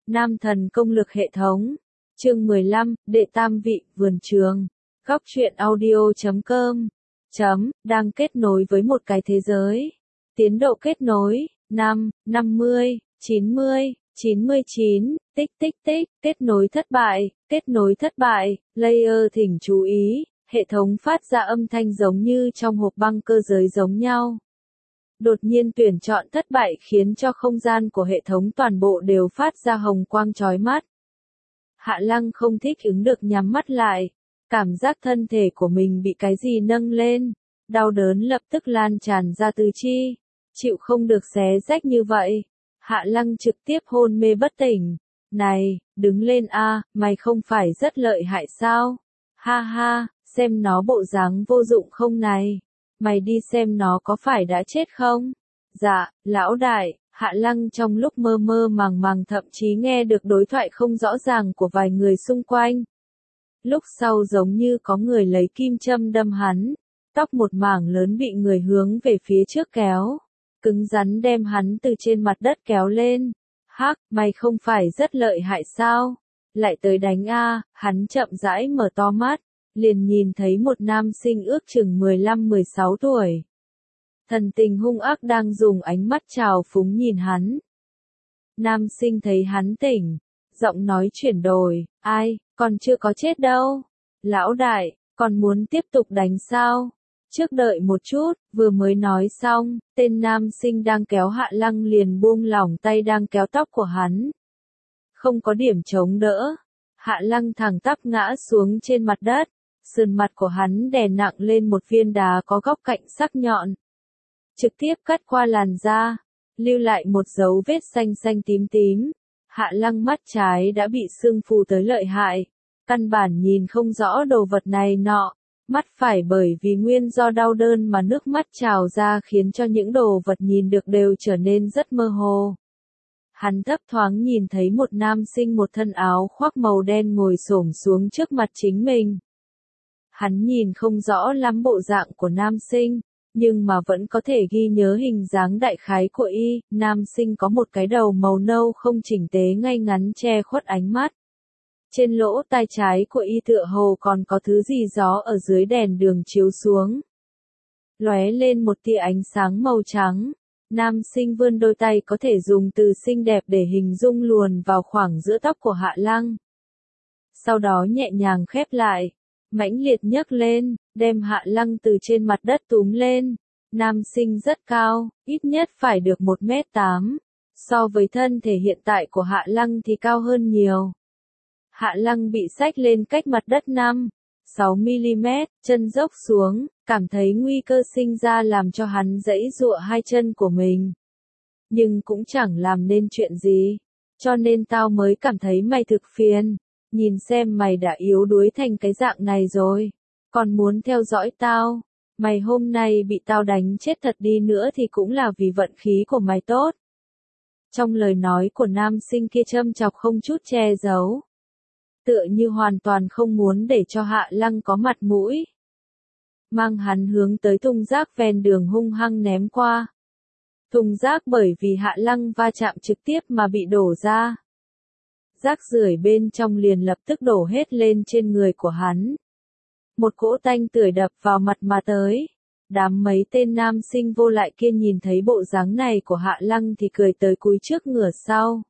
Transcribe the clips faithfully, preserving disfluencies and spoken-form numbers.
Nam thần công lực hệ thống. Chương mười lăm, đệ tam vị, vườn trường. Góc truyện audio chấm com. Chấm, đang kết nối với một cái thế giới. Tiến độ kết nối, năm, năm mươi, chín mươi, chín mươi chín, tích tích tích, kết nối thất bại, kết nối thất bại, layer thỉnh chú ý, hệ thống phát ra âm thanh giống như trong hộp băng cơ giới giống nhau. Đột nhiên tuyển chọn thất bại khiến cho không gian của hệ thống toàn bộ đều phát ra hồng quang chói mắt. Hạ Lăng không thích ứng được nhắm mắt lại, cảm giác thân thể của mình bị cái gì nâng lên, đau đớn lập tức lan tràn ra tứ chi, chịu không được xé rách như vậy. Hạ Lăng trực tiếp hôn mê bất tỉnh. Này, đứng lên a, mày không phải rất lợi hại sao? Ha ha, xem nó bộ dáng vô dụng không này. Mày đi xem nó có phải đã chết không? Dạ, lão đại. Hạ Lăng trong lúc mơ mơ màng màng thậm chí nghe được đối thoại không rõ ràng của vài người xung quanh. Lúc sau giống như có người lấy kim châm đâm hắn, tóc một mảng lớn bị người hướng về phía trước kéo, cứng rắn đem hắn từ trên mặt đất kéo lên. Hắc, mày không phải rất lợi hại sao? Lại tới đánh a, hắn chậm rãi mở to mắt, liền nhìn thấy một nam sinh ước chừng mười lăm mười sáu tuổi. Thần tình hung ác đang dùng ánh mắt trào phúng nhìn hắn. Nam sinh thấy hắn tỉnh, giọng nói chuyển đổi, ai, còn chưa có chết đâu. Lão đại, còn muốn tiếp tục đánh sao? Trước đợi một chút, vừa mới nói xong, tên nam sinh đang kéo Hạ Lăng liền buông lỏng tay đang kéo tóc của hắn. Không có điểm chống đỡ, Hạ Lăng thẳng tắp ngã xuống trên mặt đất, sườn mặt của hắn đè nặng lên một viên đá có góc cạnh sắc nhọn. Trực tiếp cắt qua làn da, lưu lại một dấu vết xanh xanh tím tím. Hạ Lăng mắt trái đã bị sưng phù tới lợi hại, căn bản nhìn không rõ đồ vật này nọ, mắt phải bởi vì nguyên do đau đớn mà nước mắt trào ra khiến cho những đồ vật nhìn được đều trở nên rất mơ hồ. Hắn thấp thoáng nhìn thấy một nam sinh một thân áo khoác màu đen ngồi xổm xuống trước mặt chính mình. Hắn nhìn không rõ lắm bộ dạng của nam sinh, nhưng mà vẫn có thể ghi nhớ hình dáng đại khái của y. Nam sinh có một cái đầu màu nâu không chỉnh tế ngay ngắn che khuất ánh mắt. Trên lỗ tai trái của y tựa hồ còn có thứ gì gió ở dưới đèn đường chiếu xuống. Lóe lên một tia ánh sáng màu trắng. Nam sinh vươn đôi tay có thể dùng từ xinh đẹp để hình dung luồn vào khoảng giữa tóc của Hạ Lăng. Sau đó nhẹ nhàng khép lại, mãnh liệt nhấc lên, đem Hạ Lăng từ trên mặt đất túm lên. Nam sinh rất cao, ít nhất phải được một mét tám. So với thân thể hiện tại của Hạ Lăng thì cao hơn nhiều. Hạ Lăng bị xách lên cách mặt đất năm, sáu mi-li-mét, chân dốc xuống, cảm thấy nguy cơ sinh ra làm cho hắn giãy giụa hai chân của mình. Nhưng cũng chẳng làm nên chuyện gì, cho nên tao mới cảm thấy mày thực phiền. Nhìn xem mày đã yếu đuối thành cái dạng này rồi, còn muốn theo dõi tao. Mày hôm nay bị tao đánh chết thật đi nữa thì cũng là vì vận khí của mày tốt. Trong lời nói của nam sinh kia châm chọc không chút che giấu, tựa như hoàn toàn không muốn để cho Hạ Lăng có mặt mũi. Mang hắn hướng tới thùng rác ven đường hung hăng ném qua. Thùng rác bởi vì Hạ Lăng va chạm trực tiếp mà bị đổ ra. Rác rưởi bên trong liền lập tức đổ hết lên trên người của hắn. Một cỗ tanh tưởi đập vào mặt mà tới. Đám mấy tên nam sinh vô lại kia nhìn thấy bộ dáng này của Hạ Lăng thì cười tới cúi trước ngửa sau.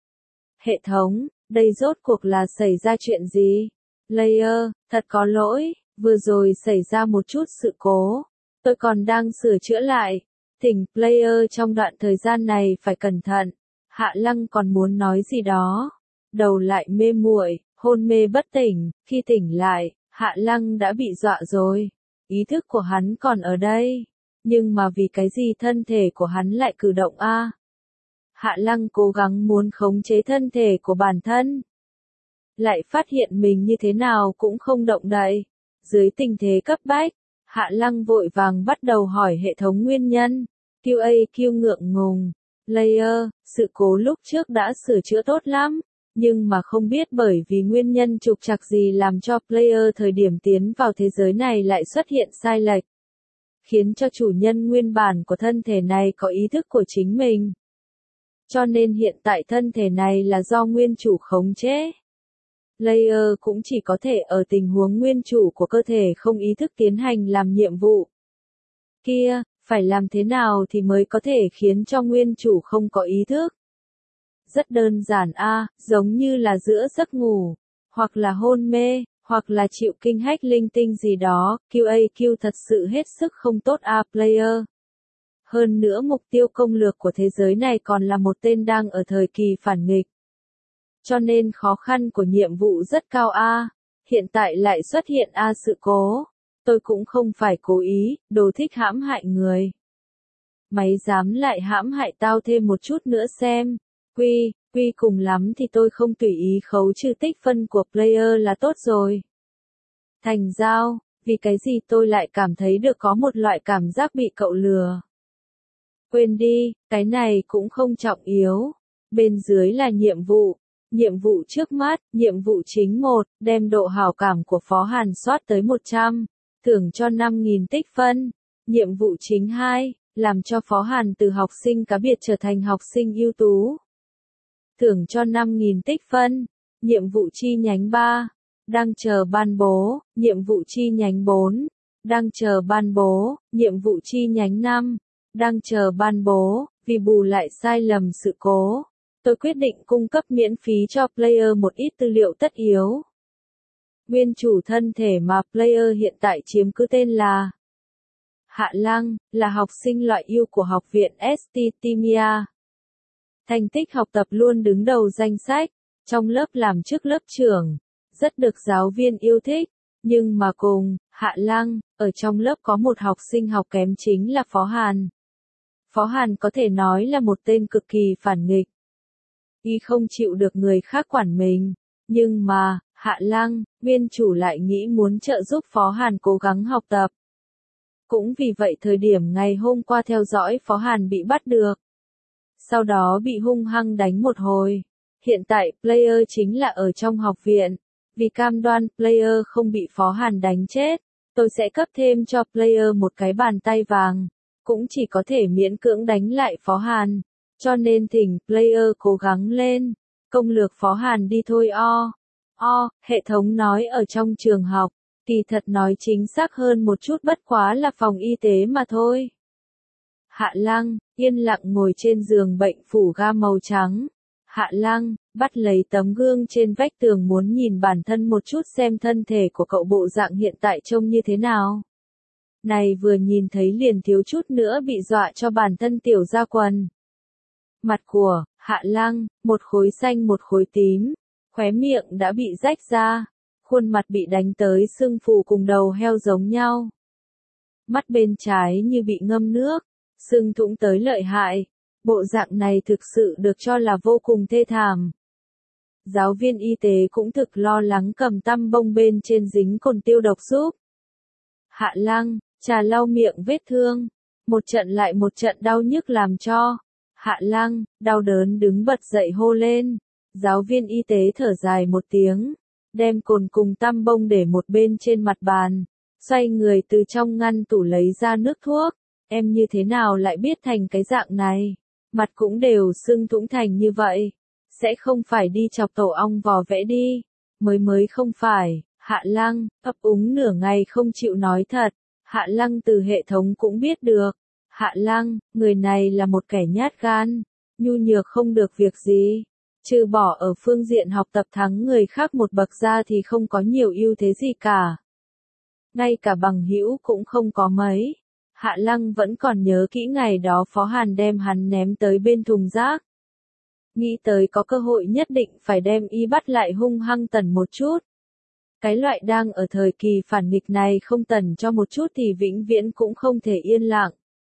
Hệ thống, đây rốt cuộc là xảy ra chuyện gì? Layer, thật có lỗi, vừa rồi xảy ra một chút sự cố. Tôi còn đang sửa chữa lại. Thỉnh Player trong đoạn thời gian này phải cẩn thận. Hạ Lăng còn muốn nói gì đó. Đầu lại mê muội, hôn mê bất tỉnh, khi tỉnh lại, Hạ Lăng đã bị dọa rồi. Ý thức của hắn còn ở đây, nhưng mà vì cái gì thân thể của hắn lại cử động a? Hạ Lăng cố gắng muốn khống chế thân thể của bản thân, lại phát hiện mình như thế nào cũng không động đậy. Dưới tình thế cấp bách, Hạ Lăng vội vàng bắt đầu hỏi hệ thống nguyên nhân. quy a quy ngượng ngùng, Layer, sự cố lúc trước đã sửa chữa tốt lắm. Nhưng mà không biết bởi vì nguyên nhân trục trặc gì làm cho player thời điểm tiến vào thế giới này lại xuất hiện sai lệch. Khiến cho chủ nhân nguyên bản của thân thể này có ý thức của chính mình. Cho nên hiện tại thân thể này là do nguyên chủ khống chế. Player cũng chỉ có thể ở tình huống nguyên chủ của cơ thể không ý thức tiến hành làm nhiệm vụ. Kia, phải làm thế nào thì mới có thể khiến cho nguyên chủ không có ý thức? Rất đơn giản a, giống như là giữa giấc ngủ, hoặc là hôn mê, hoặc là chịu kinh hách linh tinh gì đó, quy a quy thật sự hết sức không tốt a player. Hơn nữa mục tiêu công lược của thế giới này còn là một tên đang ở thời kỳ phản nghịch. Cho nên khó khăn của nhiệm vụ rất cao a, hiện tại lại xuất hiện a sự cố. Tôi cũng không phải cố ý, đồ thích hãm hại người. Mày dám lại hãm hại tao thêm một chút nữa xem. Quy, quy cùng lắm thì tôi không tùy ý khấu trừ tích phân của player là tốt rồi. Thành giao, vì cái gì tôi lại cảm thấy được có một loại cảm giác bị cậu lừa. Quên đi, cái này cũng không trọng yếu. Bên dưới là nhiệm vụ. Nhiệm vụ trước mắt, nhiệm vụ chính một, đem độ hảo cảm của Phó Hàn soát tới một trăm, thưởng cho năm nghìn tích phân. Nhiệm vụ chính hai, làm cho Phó Hàn từ học sinh cá biệt trở thành học sinh ưu tú. Thưởng cho năm nghìn tích phân. Nhiệm vụ chi nhánh ba, đang chờ ban bố. Nhiệm vụ chi nhánh bốn, đang chờ ban bố. Nhiệm vụ chi nhánh năm, đang chờ ban bố. Vì bù lại sai lầm sự cố, tôi quyết định cung cấp miễn phí cho player một ít tư liệu tất yếu. Nguyên chủ thân thể mà player hiện tại chiếm cứ tên là Hạ Lăng, là học sinh loại ưu của học viện Estetimia. Thành tích học tập luôn đứng đầu danh sách, trong lớp làm trước lớp trưởng, rất được giáo viên yêu thích, nhưng mà cùng Hạ Lăng, ở trong lớp có một học sinh học kém chính là Phó Hàn. Phó Hàn có thể nói là một tên cực kỳ phản nghịch. Y không chịu được người khác quản mình, nhưng mà, Hạ Lăng, nguyên chủ lại nghĩ muốn trợ giúp Phó Hàn cố gắng học tập. Cũng vì vậy thời điểm ngày hôm qua theo dõi Phó Hàn bị bắt được. Sau đó bị hung hăng đánh một hồi. Hiện tại player chính là ở trong học viện. Vì cam đoan player không bị Phó Hàn đánh chết, tôi sẽ cấp thêm cho player một cái bàn tay vàng. Cũng chỉ có thể miễn cưỡng đánh lại Phó Hàn. Cho nên thỉnh player cố gắng lên. Công lược Phó Hàn đi thôi o. O, hệ thống nói ở trong trường học. Kỳ thật nói chính xác hơn một chút bất quá là phòng y tế mà thôi. Hạ Lăng, yên lặng ngồi trên giường bệnh phủ ga màu trắng. Hạ Lăng, bắt lấy tấm gương trên vách tường muốn nhìn bản thân một chút xem thân thể của cậu bộ dạng hiện tại trông như thế nào. Này vừa nhìn thấy liền thiếu chút nữa bị dọa cho bản thân tiểu ra quần. Mặt của Hạ Lăng, một khối xanh một khối tím, khóe miệng đã bị rách ra, khuôn mặt bị đánh tới sưng phù cùng đầu heo giống nhau. Mắt bên trái như bị ngâm nước, sưng thủng tới lợi hại, bộ dạng này thực sự được cho là vô cùng thê thảm. Giáo viên y tế cũng thực lo lắng cầm tăm bông bên trên dính cồn tiêu độc giúp. Hạ Lăng, trà lau miệng vết thương, một trận lại một trận đau nhức làm cho Hạ Lăng, đau đớn đứng bật dậy hô lên. Giáo viên y tế thở dài một tiếng, đem cồn cùng tăm bông để một bên trên mặt bàn, xoay người từ trong ngăn tủ lấy ra nước thuốc. Em như thế nào lại biết thành cái dạng này? Mặt cũng đều sưng thủng thành như vậy. Sẽ không phải đi chọc tổ ong vò vẽ đi. Mới mới không phải. Hạ Lăng, ấp úng nửa ngày không chịu nói thật. Hạ Lăng từ hệ thống cũng biết được. Hạ Lăng, người này là một kẻ nhát gan, nhu nhược không được việc gì. Trừ bỏ ở phương diện học tập thắng người khác một bậc ra thì không có nhiều ưu thế gì cả. Ngay cả bằng hữu cũng không có mấy. Hạ Lăng vẫn còn nhớ kỹ ngày đó Phó Hàn đem hắn ném tới bên thùng rác. Nghĩ tới có cơ hội nhất định phải đem y bắt lại hung hăng tần một chút. Cái loại đang ở thời kỳ phản nghịch này không tần cho một chút thì vĩnh viễn cũng không thể yên lặng.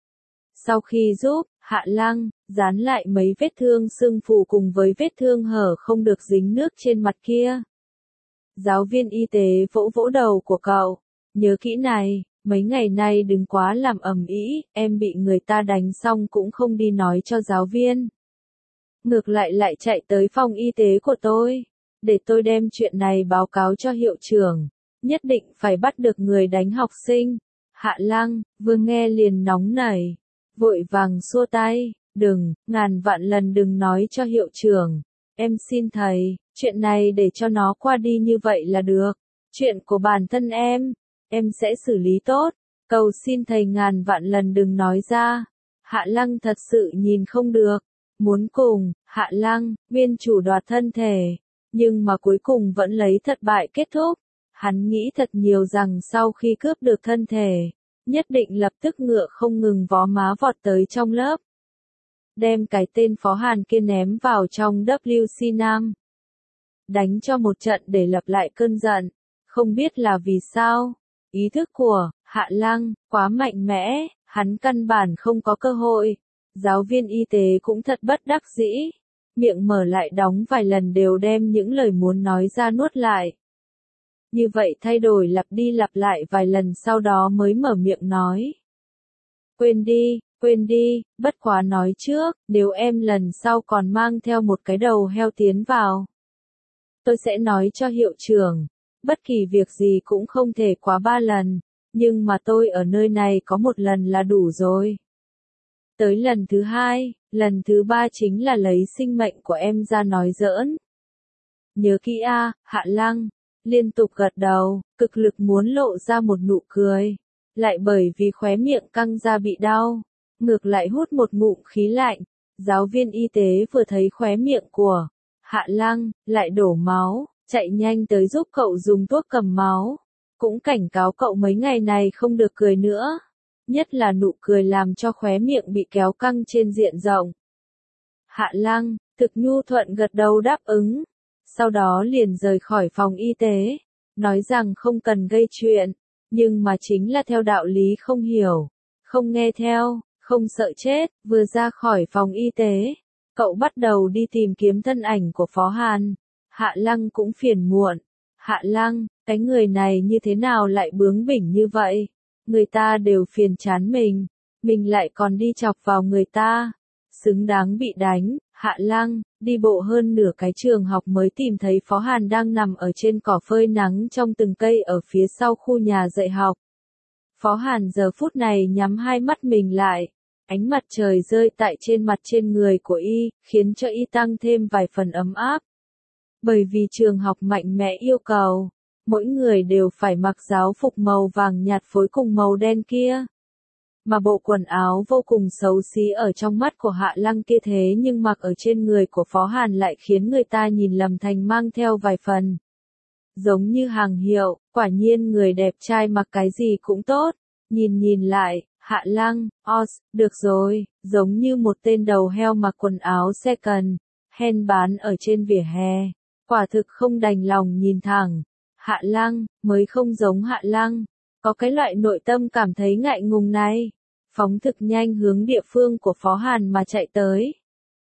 Sau khi giúp Hạ Lăng dán lại mấy vết thương sưng phù cùng với vết thương hở không được dính nước trên mặt kia, giáo viên y tế vỗ vỗ đầu của cậu, nhớ kỹ này, mấy ngày nay đừng quá làm ầm ĩ, em bị người ta đánh xong cũng không đi nói cho giáo viên. Ngược lại lại chạy tới phòng y tế của tôi, để tôi đem chuyện này báo cáo cho hiệu trưởng, nhất định phải bắt được người đánh học sinh. Hạ Lăng vừa nghe liền nóng nảy, vội vàng xua tay, Đừng, ngàn vạn lần đừng nói cho hiệu trưởng. Em xin thầy, chuyện này để cho nó qua đi như vậy là được. Chuyện của bản thân em, em sẽ xử lý tốt. Cầu xin thầy ngàn vạn lần đừng nói ra. Hạ Lăng thật sự nhìn không được. Muốn cùng, Hạ Lăng, nguyên chủ đoạt thân thể. Nhưng mà cuối cùng vẫn lấy thất bại kết thúc. Hắn nghĩ thật nhiều rằng sau khi cướp được thân thể, nhất định lập tức ngựa không ngừng vó má vọt tới trong lớp. Đem cái tên Phó Hàn kia ném vào trong W C Nam. Đánh cho một trận để lập lại cơn giận. Không biết là vì sao. Ý thức của Hạ Lăng quá mạnh mẽ, hắn căn bản không có cơ hội. Giáo viên y tế cũng thật bất đắc dĩ. Miệng mở lại đóng vài lần đều đem những lời muốn nói ra nuốt lại. Như vậy thay đổi lặp đi lặp lại vài lần sau đó mới mở miệng nói. Quên đi, quên đi, bất quá nói trước, nếu em lần sau còn mang theo một cái đầu heo tiến vào. Tôi sẽ nói cho hiệu trưởng, bất kỳ việc gì cũng không thể quá ba lần, nhưng mà tôi ở nơi này có một lần là đủ rồi. Tới lần thứ hai, lần thứ ba chính là lấy sinh mệnh của em ra nói giỡn. Nhớ kỹ a, Hạ Lăng, liên tục gật đầu, cực lực muốn lộ ra một nụ cười, lại bởi vì khóe miệng căng ra bị đau, ngược lại hút một ngụm khí lạnh. Giáo viên y tế vừa thấy khóe miệng của Hạ Lăng lại đổ máu, chạy nhanh tới giúp cậu dùng thuốc cầm máu, cũng cảnh cáo cậu mấy ngày này không được cười nữa. Nhất là nụ cười làm cho khóe miệng bị kéo căng trên diện rộng. Hạ Lăng, thực nhu thuận gật đầu đáp ứng. Sau đó liền rời khỏi phòng y tế. Nói rằng không cần gây chuyện. Nhưng mà chính là theo đạo lý không hiểu. Không nghe theo, không sợ chết. Vừa ra khỏi phòng y tế. Cậu bắt đầu đi tìm kiếm thân ảnh của Phó Hàn. Hạ Lăng cũng phiền muộn. Hạ Lăng, cái người này như thế nào lại bướng bỉnh như vậy? Người ta đều phiền chán mình, mình lại còn đi chọc vào người ta. Xứng đáng bị đánh. Hạ Lăng, đi bộ hơn nửa cái trường học mới tìm thấy Phó Hàn đang nằm ở trên cỏ phơi nắng trong từng cây ở phía sau khu nhà dạy học. Phó Hàn giờ phút này nhắm hai mắt mình lại. Ánh mặt trời rơi tại trên mặt trên người của y, khiến cho y tăng thêm vài phần ấm áp. Bởi vì trường học mạnh mẽ yêu cầu, mỗi người đều phải mặc giáo phục màu vàng nhạt phối cùng màu đen kia. Mà bộ quần áo vô cùng xấu xí ở trong mắt của Hạ Lăng kia thế nhưng mặc ở trên người của Phó Hàn lại khiến người ta nhìn lầm thành mang theo vài phần. Giống như hàng hiệu, quả nhiên người đẹp trai mặc cái gì cũng tốt. Nhìn nhìn lại, Hạ Lăng, os, được rồi, giống như một tên đầu heo mặc quần áo second hand bán ở trên vỉa hè. Quả thực không đành lòng nhìn thẳng. Hạ Lăng, mới không giống Hạ Lăng. Có cái loại nội tâm cảm thấy ngại ngùng này. Phóng thực nhanh hướng địa phương của Phó Hàn mà chạy tới.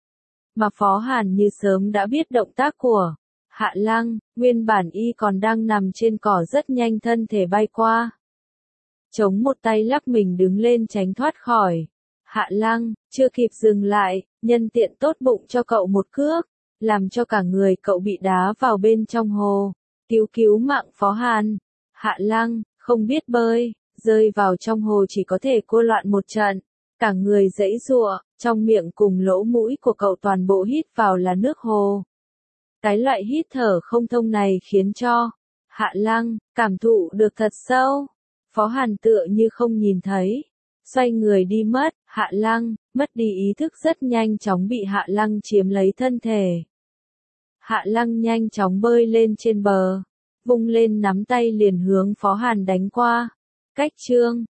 Mà Phó Hàn như sớm đã biết động tác của Hạ Lăng, nguyên bản y còn đang nằm trên cỏ rất nhanh thân thể bay qua. Chống một tay lắc mình đứng lên tránh thoát khỏi. Hạ Lăng, chưa kịp dừng lại, nhân tiện tốt bụng cho cậu một cước, làm cho cả người cậu bị đá vào bên trong hồ. Cứu cứu mạng Phó Hàn. Hạ Lăng, không biết bơi, rơi vào trong hồ chỉ có thể cô loạn một trận. Cả người giãy giụa, trong miệng cùng lỗ mũi của cậu toàn bộ hít vào là nước hồ. Cái loại hít thở không thông này khiến cho Hạ Lăng cảm thụ được thật sâu. Phó Hàn tựa như không nhìn thấy, xoay người đi mất. Hạ Lăng mất đi ý thức rất nhanh chóng bị Hạ Lăng chiếm lấy thân thể. Hạ Lăng nhanh chóng bơi lên trên bờ, vung lên nắm tay liền hướng Phó Hàn đánh qua. Cách chương